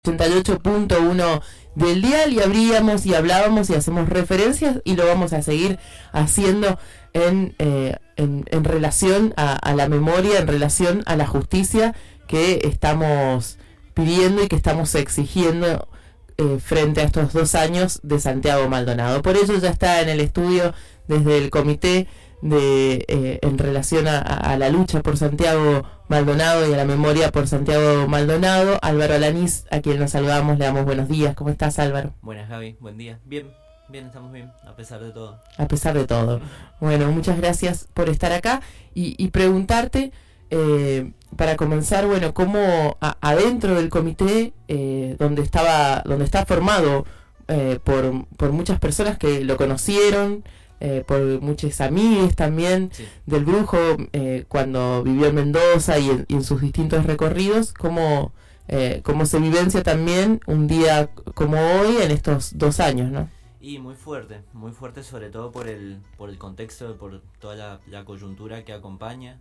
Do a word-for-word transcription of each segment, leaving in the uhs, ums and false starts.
ochenta y ocho punto uno del dial, y abríamos y hablábamos y hacemos referencias y lo vamos a seguir haciendo en, eh, en, en relación a, a la memoria, en relación a la justicia que estamos pidiendo y que estamos exigiendo eh, frente a estos dos años de Santiago Maldonado. Por ello ya está en el estudio desde el comité de eh, en relación a, a la lucha por Santiago Maldonado y a la memoria por Santiago Maldonado, Álvaro Alanís, a quien nos saludamos, le damos buenos días. ¿Cómo estás, Álvaro? Buenas, Gaby, buen día. Bien, bien, estamos bien, a pesar de todo. A pesar de todo. Bueno, muchas gracias por estar acá y, y preguntarte, eh, para comenzar, bueno, cómo a, adentro del comité, eh, donde estaba, donde está formado eh, por, por muchas personas que lo conocieron, Eh, por muchos amigos también, sí, del Brujo, eh, cuando vivió en Mendoza y en, y en sus distintos recorridos, cómo, eh, cómo se vivencia también un día como hoy en estos dos años, ¿no? Y muy fuerte, muy fuerte sobre todo por el, por el contexto, por toda la, la coyuntura que acompaña,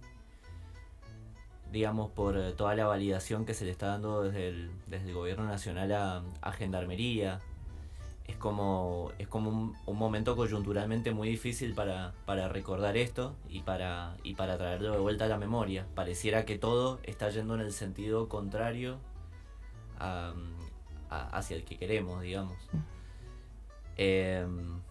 digamos, por toda la validación que se le está dando desde el, desde el gobierno nacional a, a Gendarmería. Es como, es como un, un momento coyunturalmente muy difícil para, para recordar esto y para, y para traerlo de vuelta a la memoria. Pareciera que todo está yendo en el sentido contrario a, a, hacia el que queremos, digamos. Eh,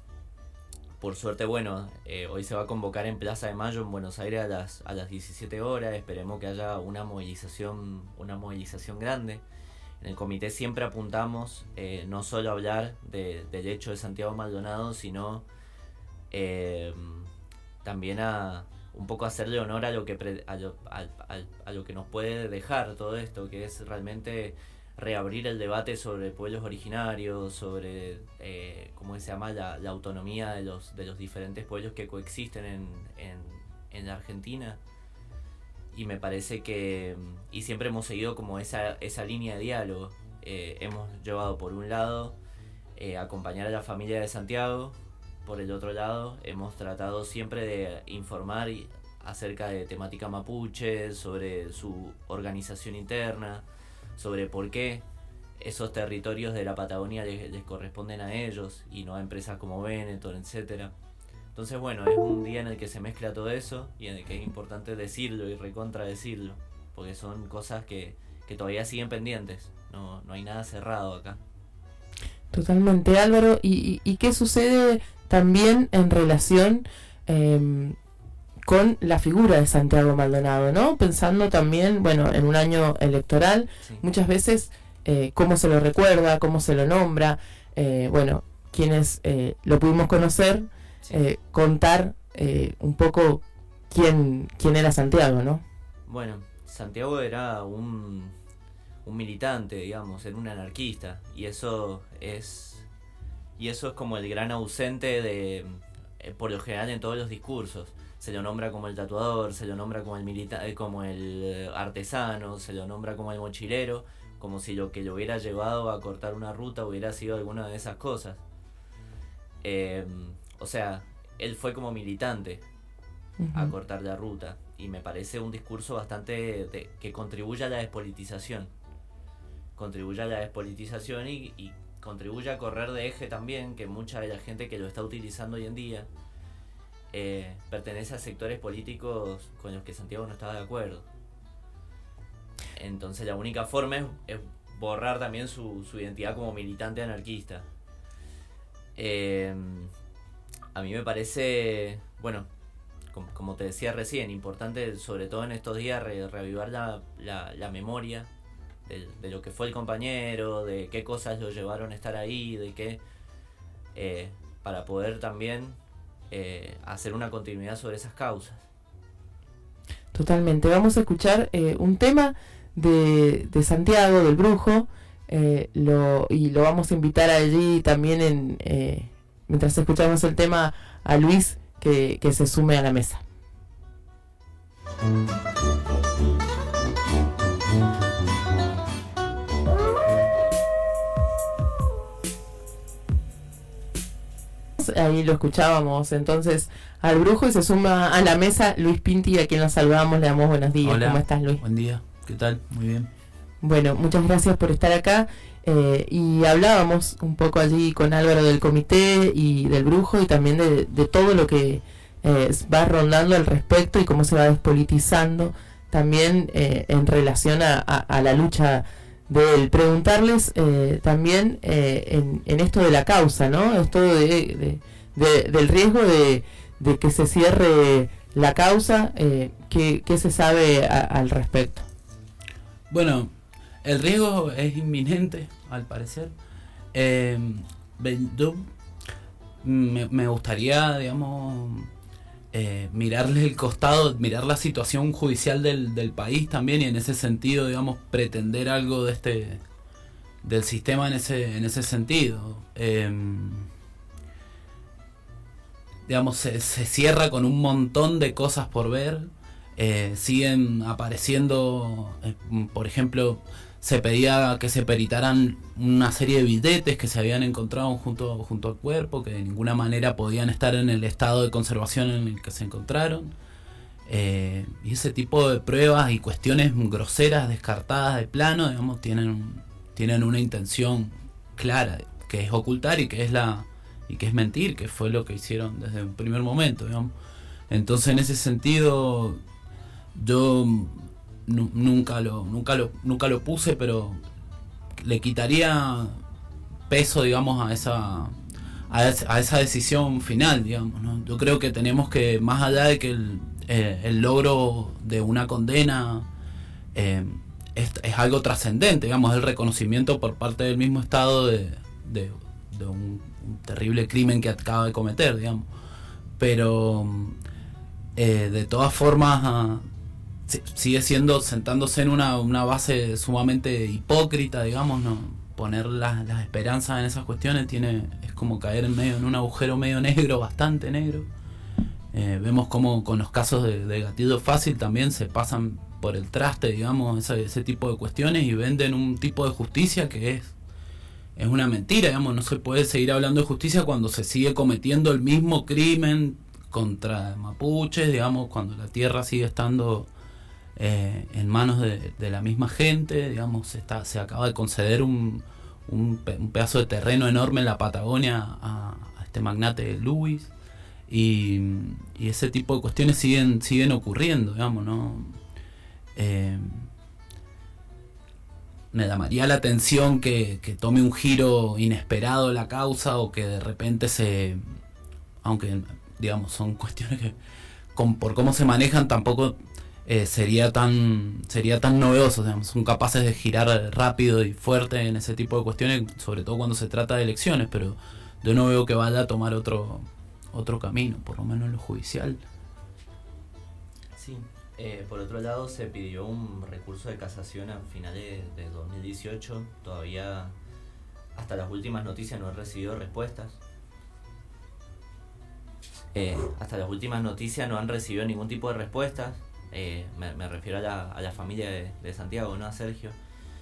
por suerte, bueno, eh, hoy se va a convocar en Plaza de Mayo en Buenos Aires a las, a las diecisiete horas. Esperemos que haya una movilización, una movilización grande. En el comité siempre apuntamos eh, no solo a hablar de, del hecho de Santiago Maldonado, sino eh, también a un poco hacerle honor a lo que pre, a, lo, a, a, a lo que nos puede dejar todo esto, que es realmente reabrir el debate sobre pueblos originarios, sobre eh, cómo se llama la, la autonomía de los de los diferentes pueblos que coexisten en, en, en la Argentina. Y me parece que, y siempre hemos seguido como esa, esa línea de diálogo. Eh, hemos llevado por un lado eh, acompañar a la familia de Santiago, por el otro lado hemos tratado siempre de informar acerca de temática mapuche, sobre su organización interna, sobre por qué esos territorios de la Patagonia les, les corresponden a ellos y no a empresas como Benetton, etcétera. Entonces, bueno, es un día en el que se mezcla todo eso y en el que es importante decirlo y recontra decirlo, porque son cosas que, que todavía siguen pendientes, no, no hay nada cerrado acá. Totalmente, Álvaro. ¿Y, y, y qué sucede también en relación eh, con la figura de Santiago Maldonado, ¿no? Pensando también, bueno, en un año electoral, sí, muchas veces eh, cómo se lo recuerda, cómo se lo nombra, eh, bueno, quienes eh, lo pudimos conocer, sí, eh, contar eh, un poco quién, quién era Santiago, ¿no? Bueno, Santiago era un, un militante, digamos, era un anarquista, y eso es y eso es como el gran ausente de, eh, por lo general en todos los discursos. Se lo nombra como el tatuador, se lo nombra como el milita- eh, como el artesano, se lo nombra como el mochilero, como si lo que lo hubiera llevado a cortar una ruta hubiera sido alguna de esas cosas. Eh, o sea, él fue como militante uh-huh. a cortar la ruta, y me parece un discurso bastante de, que contribuye a la despolitización, contribuye a la despolitización y, y contribuye a correr de eje también, que mucha de la gente que lo está utilizando hoy en día eh, pertenece a sectores políticos con los que Santiago no estaba de acuerdo. Entonces la única forma es, es borrar también su, su identidad como militante anarquista. Eh, a mí me parece, bueno, como, como te decía recién, importante sobre todo en estos días re, reavivar la, la, la memoria de, de lo que fue el compañero, de qué cosas lo llevaron a estar ahí, de qué, eh, para poder también eh, hacer una continuidad sobre esas causas. Totalmente. Vamos a escuchar eh, un tema de, de Santiago, del Brujo, eh, lo, y lo vamos a invitar allí también, en eh, mientras escuchamos el tema, a Luis que, que se sume a la mesa. Ahí lo escuchábamos entonces al Brujo, y se suma a la mesa Luis Pinti, a quien nos saludamos, le damos buenos días. Hola. ¿Cómo estás, Luis? Buen día, ¿qué tal? Muy bien. Bueno, muchas gracias por estar acá. Eh, y hablábamos un poco allí con Álvaro del comité y del Brujo y también de, de todo lo que eh, va rondando al respecto y cómo se va despolitizando también eh, en relación a, a, a la lucha de él. Preguntarles eh, también eh, en, en esto de la causa, ¿no? Esto de, de, de, del riesgo de, de que se cierre la causa, eh, ¿qué, qué se sabe a, al respecto? Bueno, el riesgo es inminente, al parecer. Eh, yo me, me gustaría, digamos, eh, mirarle el costado, mirar la situación judicial del, del país también, y en ese sentido, digamos, pretender algo de este del sistema en ese en ese sentido. Eh, digamos, se, se cierra con un montón de cosas por ver. Eh, siguen apareciendo, eh, por ejemplo, se pedía que se peritaran una serie de billetes que se habían encontrado junto, junto al cuerpo, que de ninguna manera podían estar en el estado de conservación en el que se encontraron. Eh, y ese tipo de pruebas y cuestiones groseras, descartadas de plano, digamos, tienen, tienen una intención clara, que es ocultar y que es la y que es mentir, que fue lo que hicieron desde un primer momento, digamos. Entonces, en ese sentido, yo nu- nunca lo nunca lo nunca lo puse, pero le quitaría peso, digamos, a esa a, es, a esa decisión final, digamos, ¿no? Yo creo que tenemos que, más allá de que el, eh, el logro de una condena eh, es, es algo trascendente, digamos, el reconocimiento por parte del mismo Estado de, de, de un, un terrible crimen que acaba de cometer, digamos, pero eh, de todas formas uh, sigue siendo, sentándose en una, una base sumamente hipócrita, digamos, ¿no? Poner las, las esperanzas en esas cuestiones tiene es como caer en medio en un agujero medio negro, bastante negro. Eh, vemos como con los casos de, de gatillo fácil también se pasan por el traste, digamos, ese, ese tipo de cuestiones, y venden un tipo de justicia que es es una mentira, digamos. No se puede seguir hablando de justicia cuando se sigue cometiendo el mismo crimen contra mapuches, digamos, cuando la tierra sigue estando Eh, en manos de, de la misma gente, digamos. Se, está, se acaba de conceder un, un, pe, un pedazo de terreno enorme en la Patagonia a, a este magnate Luis, y, y ese tipo de cuestiones siguen siguen ocurriendo, digamos, ¿no? Eh, me llamaría la atención que, que tome un giro inesperado la causa, o que de repente se, aunque digamos son cuestiones que con, por cómo se manejan tampoco Eh, sería tan sería tan novedoso, digamos. Son capaces de girar rápido y fuerte en ese tipo de cuestiones, sobre todo cuando se trata de elecciones, pero yo no veo que vaya a tomar otro otro camino, por lo menos en lo judicial. Sí, eh, por otro lado se pidió un recurso de casación a finales de dos mil dieciocho, todavía hasta las últimas noticias no he recibido respuestas. Eh, hasta las últimas noticias no han recibido ningún tipo de respuestas. Eh, me, me refiero a la, a la familia de, de Santiago, ¿no? A Sergio.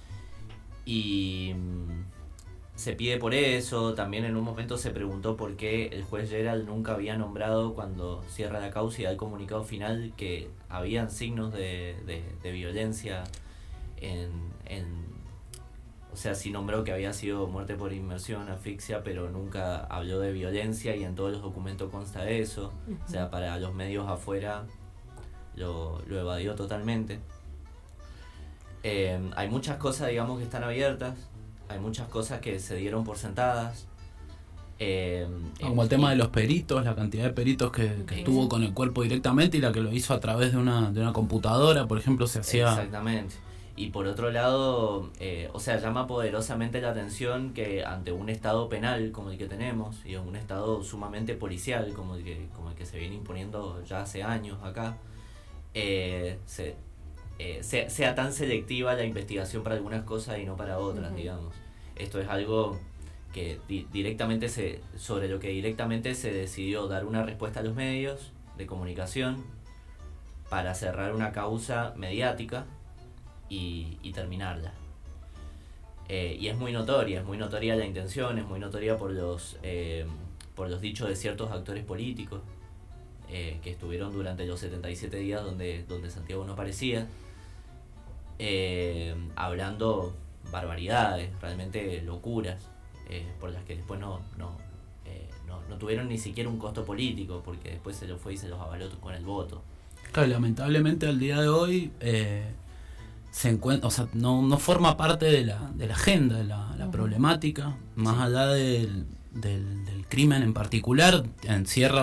Y mmm, se pide por eso. También en un momento se preguntó por qué el juez Gerald nunca había nombrado, cuando cierra la causa y da el comunicado final, que habían signos de, de, de violencia en, en... O sea, sí nombró que había sido muerte por inmersión, asfixia, pero nunca habló de violencia, y en todos los documentos consta eso. Uh-huh. O sea, para los medios afuera Lo, lo evadió totalmente. Eh, hay muchas cosas, digamos, que están abiertas. Hay muchas cosas que se dieron por sentadas. Eh, Como el tema de los peritos, la cantidad de peritos que, que sí. estuvo con el cuerpo directamente, y la que lo hizo a través de una, de una computadora, por ejemplo, se hacía... Exactamente. Y por otro lado, eh, o sea, llama poderosamente la atención que ante un estado penal como el que tenemos, y un estado sumamente policial como el que, como el que se viene imponiendo ya hace años acá, Eh, se, eh, sea, sea tan selectiva la investigación para algunas cosas y no para otras, uh-huh. digamos. Esto es algo que di- directamente se, sobre lo que directamente se decidió dar una respuesta a los medios de comunicación para cerrar una causa mediática y, y terminarla. Eh, y es muy notoria, es muy notoria la intención, es muy notoria por los, eh, por los dichos de ciertos actores políticos. Eh, que estuvieron durante los setenta y siete días donde, donde Santiago no aparecía, eh, hablando barbaridades, realmente locuras, eh, por las que después no, no, eh, no, no tuvieron ni siquiera un costo político, porque después se los fue y se los avaló con el voto. Claro, lamentablemente al día de hoy eh, se encuentra, o sea, no, no forma parte de la, de la agenda, la, la uh-huh. problemática, más sí. allá del, del, del crimen en particular, encierra